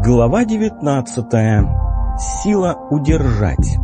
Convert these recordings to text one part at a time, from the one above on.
Глава 19. Сила удержать.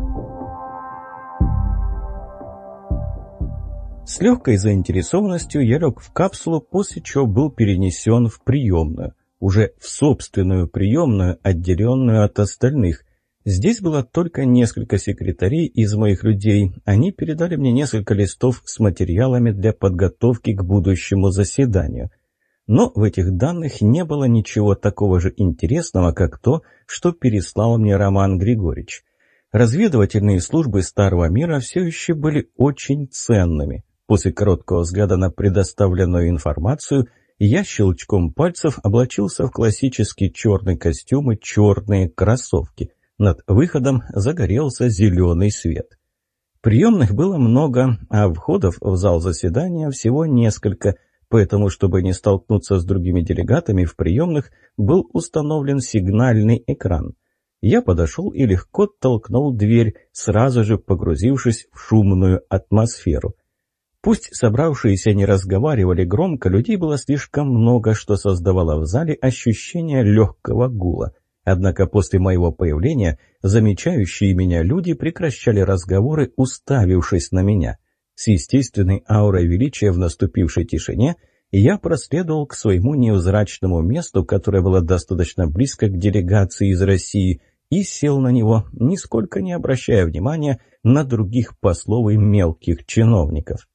С легкой заинтересованностью я лег в капсулу, после чего был перенесен в приемную. Уже в собственную приемную, отделенную от остальных. Здесь было только несколько секретарей из моих людей. Они передали мне несколько листов с материалами для подготовки к будущему заседанию. Но в этих данных не было ничего такого же интересного, как то, что переслал мне Роман Григорьевич. Разведывательные службы Старого Мира все еще были очень ценными. После короткого взгляда на предоставленную информацию я щелчком пальцев облачился в классический черный костюм и черные кроссовки. Над выходом загорелся зеленый свет. Приемных было много, а входов в зал заседания всего несколько, поэтому, чтобы не столкнуться с другими делегатами, в приемных был установлен сигнальный экран. Я подошел и легко толкнул дверь, сразу же погрузившись в шумную атмосферу. Пусть собравшиеся не разговаривали громко, людей было слишком много, что создавало в зале ощущение легкого гула. Однако после моего появления замечающие меня люди прекращали разговоры, уставившись на меня. С естественной аурой величия в наступившей тишине я проследовал к своему невзрачному месту, которое было достаточно близко к делегации из России, и сел на него, нисколько не обращая внимания на других послов и мелких чиновников.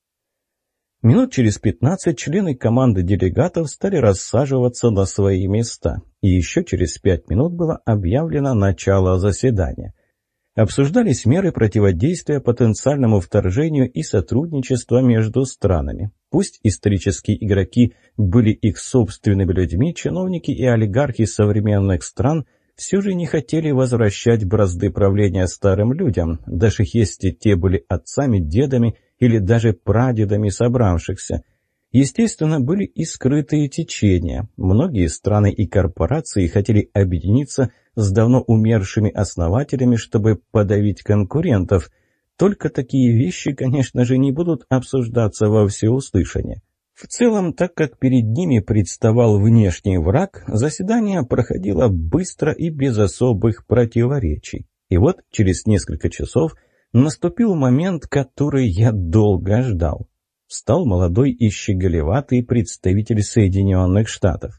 Минут через 15 члены команды делегатов стали рассаживаться на свои места, и еще через 5 минут было объявлено начало заседания. Обсуждались меры противодействия потенциальному вторжению и сотрудничества между странами. Пусть исторические игроки были их собственными людьми, чиновники и олигархи современных стран все же не хотели возвращать бразды правления старым людям, даже если те были отцами, дедами или даже прадедами собравшихся. Естественно, были и скрытые течения. Многие страны и корпорации хотели объединиться с давно умершими основателями, чтобы подавить конкурентов. Только такие вещи, конечно же, не будут обсуждаться во всеуслышание. В целом, так как перед ними представал внешний враг, заседание проходило быстро и без особых противоречий. И вот через несколько часов наступил момент, который я долго ждал. Встал молодой и щеголеватый представитель Соединенных Штатов.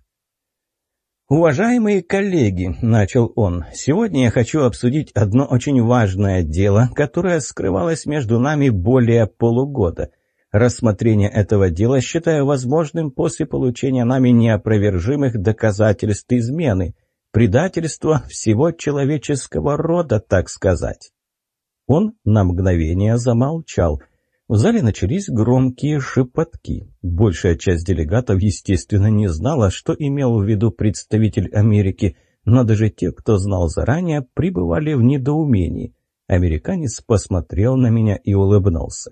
«Уважаемые коллеги», — начал он, — «сегодня я хочу обсудить одно очень важное дело, которое скрывалось между нами более полугода. Рассмотрение этого дела считаю возможным после получения нами неопровержимых доказательств измены, предательства всего человеческого рода, так сказать». Он на мгновение замолчал. В зале начались громкие шепотки. Большая часть делегатов, естественно, не знала, что имел в виду представитель Америки, но даже те, кто знал заранее, пребывали в недоумении. Американец посмотрел на меня и улыбнулся.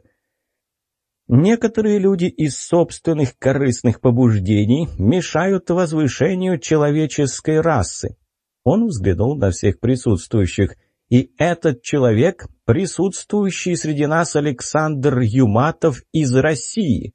«Некоторые люди из собственных корыстных побуждений мешают возвышению человеческой расы». Он взглянул на всех присутствующих. «И этот человек, присутствующий среди нас Александр Юматов из России».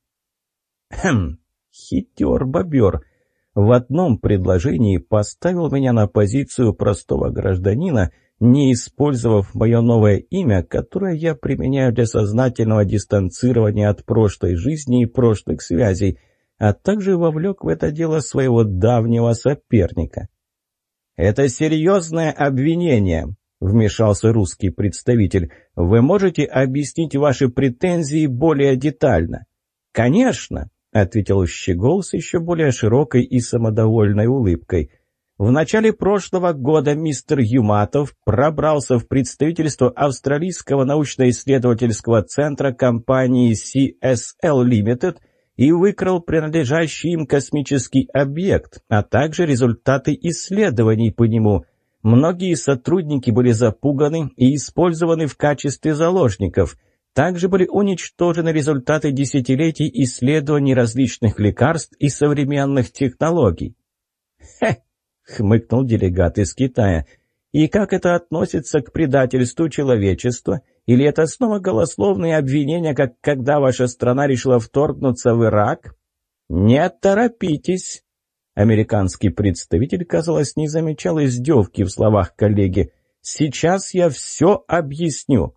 Хитер-бобер. В одном предложении поставил меня на позицию простого гражданина, не использовав мое новое имя, которое я применяю для сознательного дистанцирования от прошлой жизни и прошлых связей, а также вовлек в это дело своего давнего соперника. «Это серьезное обвинение», — вмешался русский представитель. «Вы можете объяснить ваши претензии более детально?» «Конечно», — ответил Щегол с еще более широкой и самодовольной улыбкой. «В начале прошлого года мистер Юматов пробрался в представительство австралийского научно-исследовательского центра компании CSL Limited и выкрал принадлежащий им космический объект, а также результаты исследований по нему. Многие сотрудники были запуганы и использованы в качестве заложников. Также были уничтожены результаты десятилетий исследований различных лекарств и современных технологий». «Хе!» — хмыкнул делегат из Китая. «И как это относится к предательству человечества? Или это снова голословные обвинения, как когда ваша страна решила вторгнуться в Ирак?» «Не торопитесь!» Американский представитель, казалось, не замечал издевки в словах коллеги. «Сейчас я все объясню».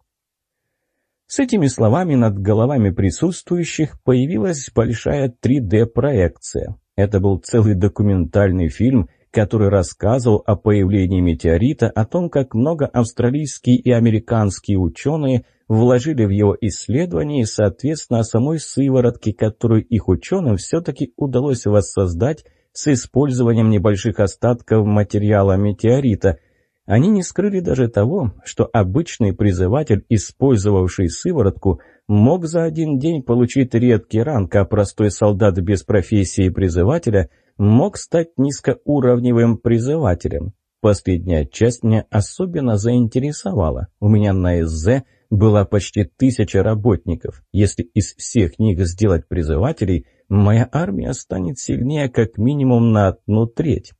С этими словами над головами присутствующих появилась большая 3D-проекция. Это был целый документальный фильм, который рассказывал о появлении метеорита, о том, как много австралийские и американские ученые вложили в его исследования и, соответственно, о самой сыворотке, которую их ученым все-таки удалось воссоздать с использованием небольших остатков материала метеорита. Они не скрыли даже того, что обычный призыватель, использовавший сыворотку, мог за один день получить редкий ранг, а простой солдат без профессии призывателя мог стать низкоуровневым призывателем. Последняя часть меня особенно заинтересовала. У меня на СЗ было почти 1000 работников. Если из всех них сделать призывателей, моя армия станет сильнее как минимум на 1/3.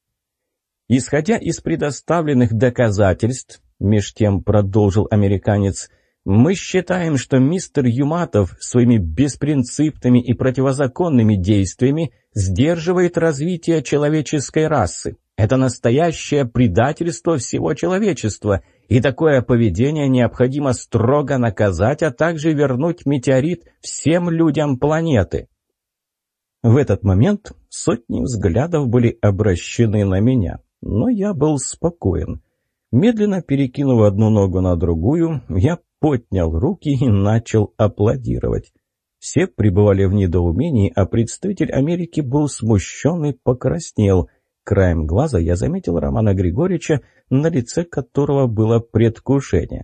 Исходя из предоставленных доказательств, меж тем продолжил американец, мы считаем, что мистер Юматов своими беспринципными и противозаконными действиями сдерживает развитие человеческой расы. Это настоящее предательство всего человечества, и такое поведение необходимо строго наказать, а также вернуть метеорит всем людям планеты. В этот момент сотни взглядов были обращены на меня, но я был спокоен. Медленно перекинув одну ногу на другую, я поднял руки и начал аплодировать. Все пребывали в недоумении, а представитель Америки был смущен и покраснел. Краем глаза я заметил Романа Григорьевича, на лице которого было предвкушение.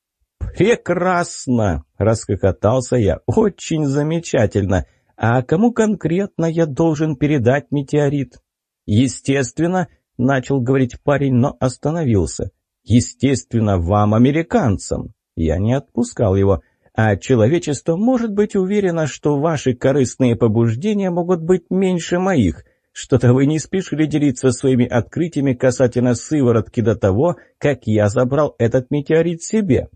«Прекрасно!» — расхохотался я. «Очень замечательно! А кому конкретно я должен передать метеорит?» «Естественно!» — начал говорить парень, но остановился. «Естественно, вам, американцам!» Я не отпускал его. «А человечество может быть уверено, что ваши корыстные побуждения могут быть меньше моих. Что-то вы не спешили делиться своими открытиями касательно сыворотки до того, как я забрал этот метеорит себе.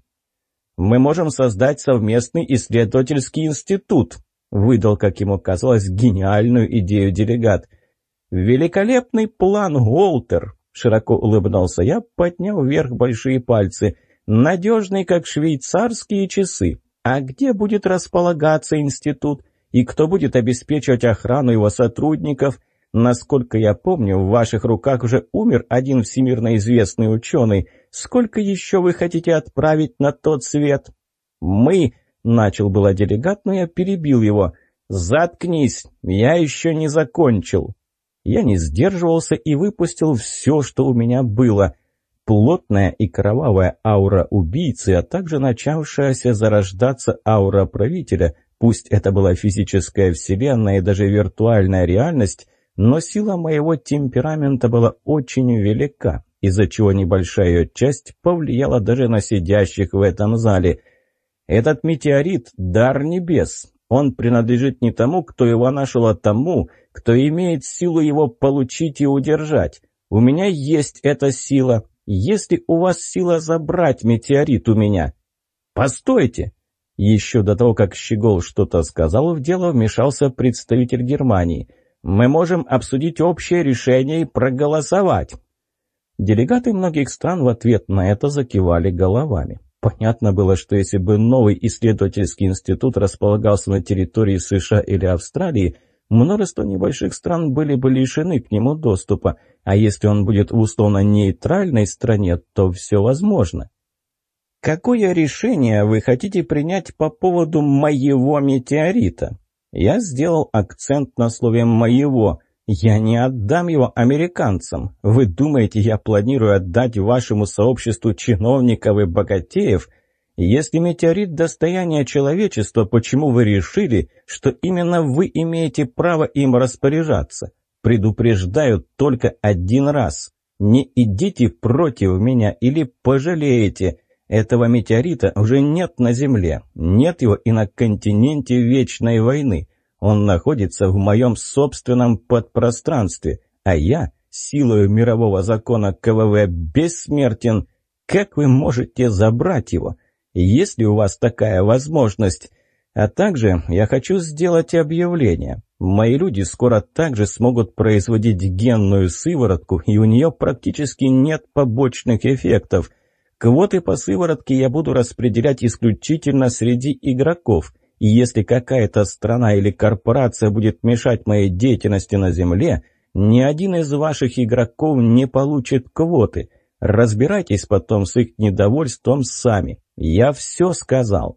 Мы можем создать совместный исследовательский институт», — выдал, как ему казалось, гениальную идею делегат. «Великолепный план, Уолтер!» — широко улыбнулся я, подняв вверх большие пальцы. «Надежный, как швейцарские часы. А где будет располагаться институт? И кто будет обеспечивать охрану его сотрудников? Насколько я помню, в ваших руках уже умер один всемирно известный ученый. Сколько еще вы хотите отправить на тот свет?» «Мы...» — начал было делегат, но я перебил его. «Заткнись, я еще не закончил». Я не сдерживался и выпустил все, что у меня было. Плотная и кровавая аура убийцы, а также начавшаяся зарождаться аура правителя. Пусть это была физическая вселенная и даже виртуальная реальность, но сила моего темперамента была очень велика, из-за чего небольшая ее часть повлияла даже на сидящих в этом зале. Этот метеорит — дар небес. Он принадлежит не тому, кто его нашел, а тому, кто имеет силу его получить и удержать. У меня есть эта сила. Есть ли у вас сила забрать метеорит у меня? Постойте! Еще до того, как Щегол что-то сказал, в дело вмешался представитель Германии. Мы можем обсудить общее решение и проголосовать. Делегаты многих стран в ответ на это закивали головами. Понятно было, что если бы новый исследовательский институт располагался на территории США или Австралии, множество небольших стран были бы лишены к нему доступа, а если он будет в условно-нейтральной стране, то все возможно. Какое решение вы хотите принять по поводу моего метеорита? Я сделал акцент на слове «моего». Я не отдам его американцам. Вы думаете, я планирую отдать вашему сообществу чиновников и богатеев? Если метеорит – достояние человечества, почему вы решили, что именно вы имеете право им распоряжаться? Предупреждаю только один раз. Не идите против меня или пожалеете. Этого метеорита уже нет на Земле. Нет его и на континенте Вечной войны. Он находится в моем собственном подпространстве, а я, силою мирового закона КВВ, бессмертен. Как вы можете забрать его? Есть ли у вас такая возможность? А также я хочу сделать объявление. Мои люди скоро также смогут производить генную сыворотку, и у нее практически нет побочных эффектов. Квоты по сыворотке я буду распределять исключительно среди игроков. И если какая-то страна или корпорация будет мешать моей деятельности на Земле, ни один из ваших игроков не получит квоты. Разбирайтесь потом с их недовольством сами. Я все сказал».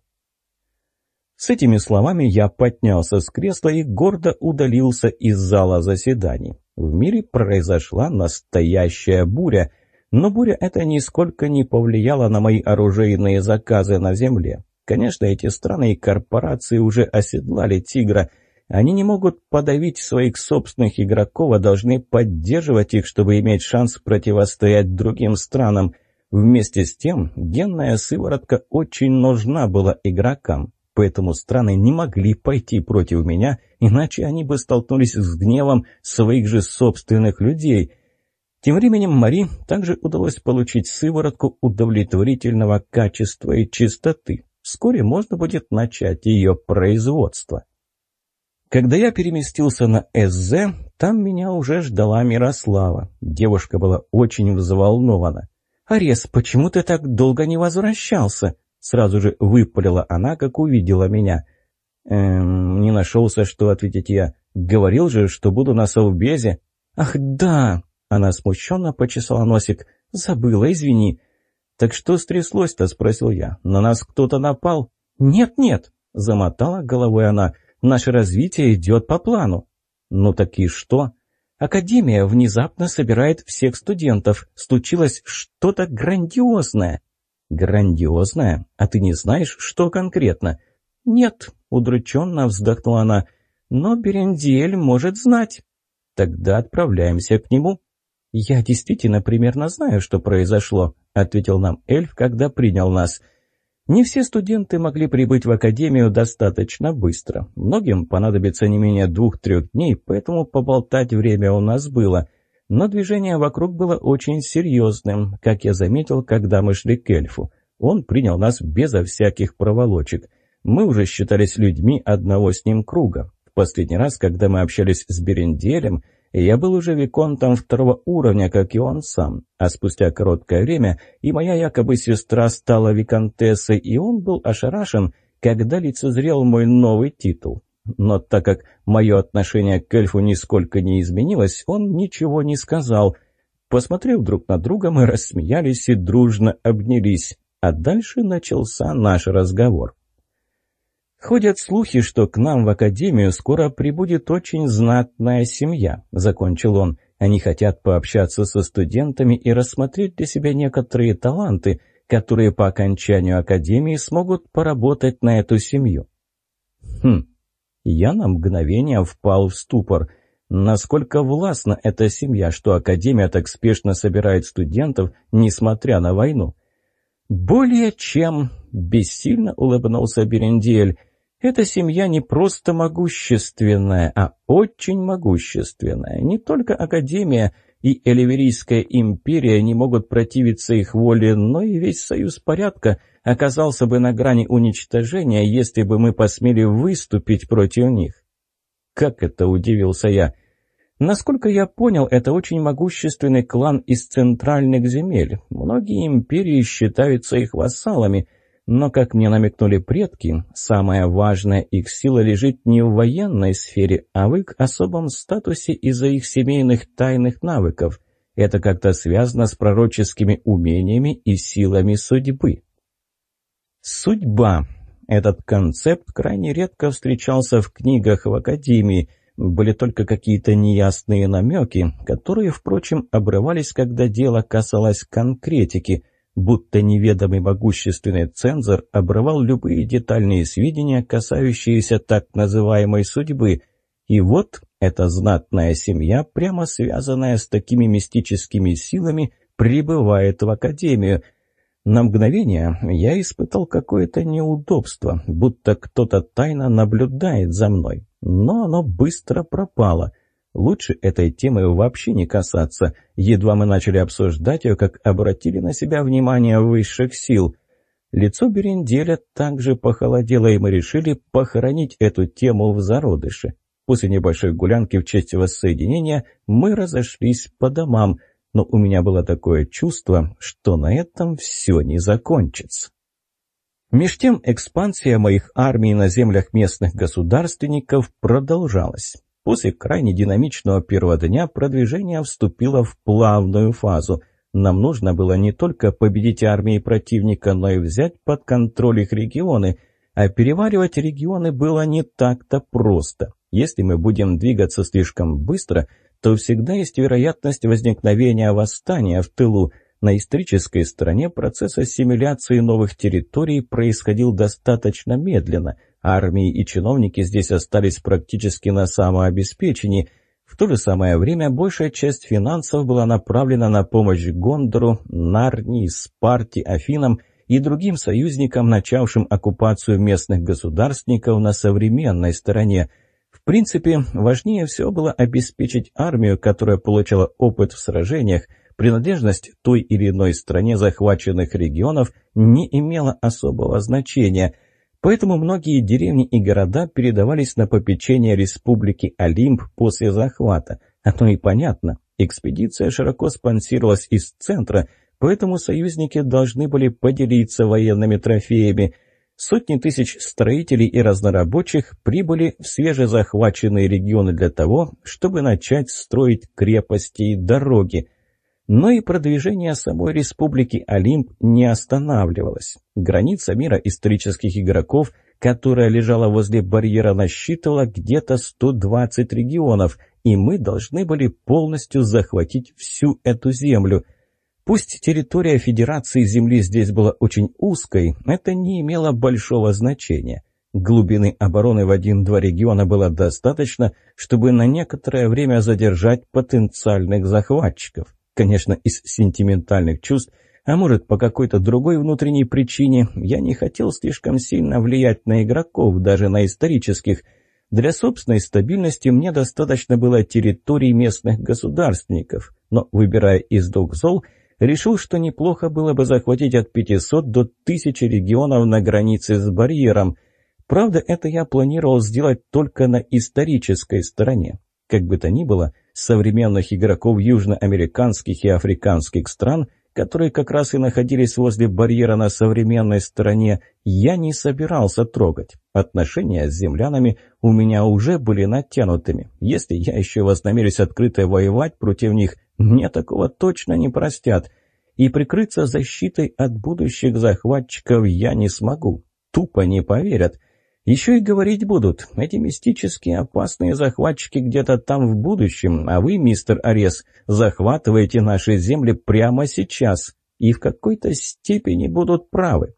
С этими словами я поднялся с кресла и гордо удалился из зала заседаний. В мире произошла настоящая буря, но буря эта нисколько не повлияла на мои оружейные заказы на Земле. Конечно, эти страны и корпорации уже оседлали тигра. Они не могут подавить своих собственных игроков, а должны поддерживать их, чтобы иметь шанс противостоять другим странам. Вместе с тем, генная сыворотка очень нужна была игрокам. Поэтому страны не могли пойти против меня, иначе они бы столкнулись с гневом своих же собственных людей. Тем временем Мари также удалось получить сыворотку удовлетворительного качества и чистоты. Вскоре можно будет начать ее производство. Когда я переместился на СЗ, там меня уже ждала Мирослава. Девушка была очень взволнована. «Арес, почему ты так долго не возвращался?» Сразу же выпалила она, как увидела меня. Не нашелся, что ответить я. Говорил же, что буду на совбезе. «Ах, да!» Она смущенно почесала носик. «Забыла, извини». «Так что стряслось-то?» — спросил я. «На нас кто-то напал?» «Нет-нет», — замотала головой она. «Наше развитие идет по плану». «Ну так и что?» «Академия внезапно собирает всех студентов. Случилось что-то грандиозное». «Грандиозное? А ты не знаешь, что конкретно?» «Нет», — удрученно вздохнула она, — «но Берендиэль может знать». «Тогда отправляемся к нему». «Я действительно примерно знаю, что произошло», — ответил нам эльф, когда принял нас. Не все студенты могли прибыть в академию достаточно быстро. Многим понадобится не менее 2-3 дней, поэтому поболтать время у нас было. Но движение вокруг было очень серьезным, как я заметил, когда мы шли к эльфу. Он принял нас безо всяких проволочек. Мы уже считались людьми одного с ним круга. В последний раз, когда мы общались с Берендиэлем, я был уже виконтом 2-го уровня, как и он сам. А спустя короткое время и моя якобы сестра стала виконтессой, и он был ошарашен, когда лицезрел мой новый титул. Но так как мое отношение к эльфу нисколько не изменилось, он ничего не сказал. Посмотрев друг на друга, мы рассмеялись и дружно обнялись. А дальше начался наш разговор. «Ходят слухи, что к нам в академию скоро прибудет очень знатная семья», — закончил он. «Они хотят пообщаться со студентами и рассмотреть для себя некоторые таланты, которые по окончанию академии смогут поработать на эту семью». Я на мгновение впал в ступор. Насколько властна эта семья, что академия так спешно собирает студентов, несмотря на войну? «Более чем», — бессильно улыбнулся Берендиэль. «Эта семья не просто могущественная, а очень могущественная. Не только академия и Эливерийская империя не могут противиться их воле, но и весь союз порядка оказался бы на грани уничтожения, если бы мы посмели выступить против них». «Как это?» — удивился я. «Насколько я понял, это очень могущественный клан из центральных земель. Многие империи считаются их вассалами, но, как мне намекнули предки, самая важная их сила лежит не в военной сфере, а в их особом статусе из-за их семейных тайных навыков. Это как-то связано с пророческими умениями и силами судьбы». Судьба. Этот концепт крайне редко встречался в книгах в академии. Были только какие-то неясные намеки, которые, впрочем, обрывались, когда дело касалось конкретики, будто неведомый могущественный цензор обрывал любые детальные сведения, касающиеся так называемой судьбы. И вот эта знатная семья, прямо связанная с такими мистическими силами, прибывает в академию. На мгновение я испытал какое-то неудобство, будто кто-то тайно наблюдает за мной. Но оно быстро пропало. Лучше этой темы вообще не касаться. Едва мы начали обсуждать ее, как обратили на себя внимание высших сил. Лицо Беренделя также похолодело, и мы решили похоронить эту тему в зародыше. После небольшой гулянки в честь воссоединения мы разошлись по домам, но у меня было такое чувство, что на этом все не закончится. Меж тем экспансия моих армий на землях местных государственников продолжалась. После крайне динамичного первого дня продвижение вступило в плавную фазу. Нам нужно было не только победить армии противника, но и взять под контроль их регионы, а переваривать регионы было не так-то просто. Если мы будем двигаться слишком быстро, то всегда есть вероятность возникновения восстания в тылу. На исторической стороне процесс ассимиляции новых территорий происходил достаточно медленно. Армии и чиновники здесь остались практически на самообеспечении. В то же самое время большая часть финансов была направлена на помощь Гондору, Нарнии, Спарте, Афинам и другим союзникам, начавшим оккупацию местных государственников на современной стороне. В принципе, важнее всего было обеспечить армию, которая получала опыт в сражениях. Принадлежность той или иной стране захваченных регионов не имела особого значения, поэтому многие деревни и города передавались на попечение республики Олимп после захвата. Оно и понятно, экспедиция широко спонсировалась из центра, поэтому союзники должны были поделиться военными трофеями. Сотни тысяч строителей и разнорабочих прибыли в свежезахваченные регионы для того, чтобы начать строить крепости и дороги. Но и продвижение самой республики Олимп не останавливалось. Граница мира исторических игроков, которая лежала возле барьера, насчитывала где-то 120 регионов, и мы должны были полностью захватить всю эту землю. Пусть территория Федерации Земли здесь была очень узкой, это не имело большого значения. Глубины обороны в 1-2 региона было достаточно, чтобы на некоторое время задержать потенциальных захватчиков. Конечно, из сентиментальных чувств, а может по какой-то другой внутренней причине, я не хотел слишком сильно влиять на игроков, даже на исторических. Для собственной стабильности мне достаточно было территорий местных государственников, но, выбирая из двух зол, решил, что неплохо было бы захватить от 500 до 1000 регионов на границе с барьером. Правда, это я планировал сделать только на исторической стороне. Как бы то ни было, современных игроков южноамериканских и африканских стран, которые как раз и находились возле барьера на современной стороне, я не собирался трогать. Отношения с землянами у меня уже были натянутыми. Если я еще вознамерюсь открыто воевать против них, мне такого точно не простят. И прикрыться защитой от будущих захватчиков я не смогу. Тупо не поверят. Еще и говорить будут: эти мистические опасные захватчики где-то там в будущем, а вы, мистер Арес, захватываете наши земли прямо сейчас. И в какой-то степени будут правы.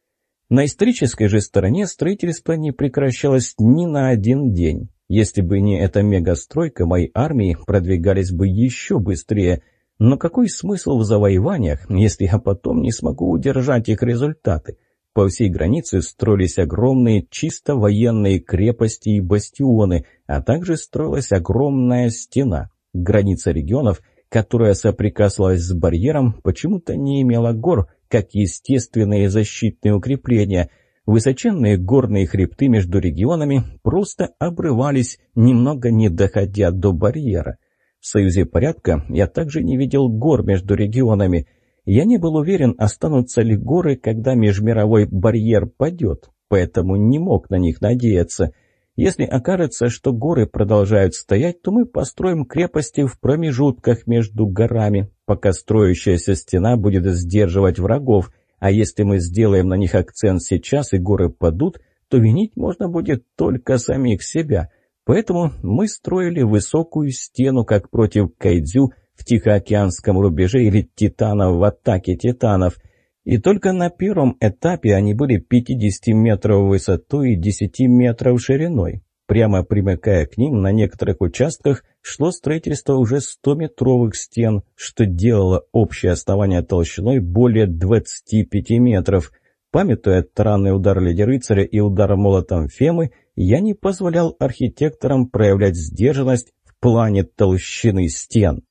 На исторической же стороне строительство не прекращалось ни на один день. Если бы не эта мегастройка, мои армии продвигались бы еще быстрее. Но какой смысл в завоеваниях, если я потом не смогу удержать их результаты? По всей границе строились огромные чисто военные крепости и бастионы, а также строилась огромная стена. Граница регионов, которая соприкасалась с барьером, почему-то не имела гор, как естественные защитные укрепления. Высоченные горные хребты между регионами просто обрывались, немного не доходя до барьера. В Союзе порядка я также не видел гор между регионами. Я не был уверен, останутся ли горы, когда межмировой барьер падет, поэтому не мог на них надеяться. Если окажется, что горы продолжают стоять, то мы построим крепости в промежутках между горами, пока строящаяся стена будет сдерживать врагов, а если мы сделаем на них акцент сейчас и горы падут, то винить можно будет только самих себя. Поэтому мы строили высокую стену, как против кайдзю в Тихоокеанском рубеже или титанов в атаке титанов. И только на первом этапе они были 50 метров в высоту и 10 метров шириной. Прямо примыкая к ним, на некоторых участках шло строительство уже 100-метровых стен, что делало общее основание толщиной более 25 метров. Памятуя таранный удар Леди Рыцаря и удар молотом Фемы, я не позволял архитекторам проявлять сдержанность в плане толщины стен.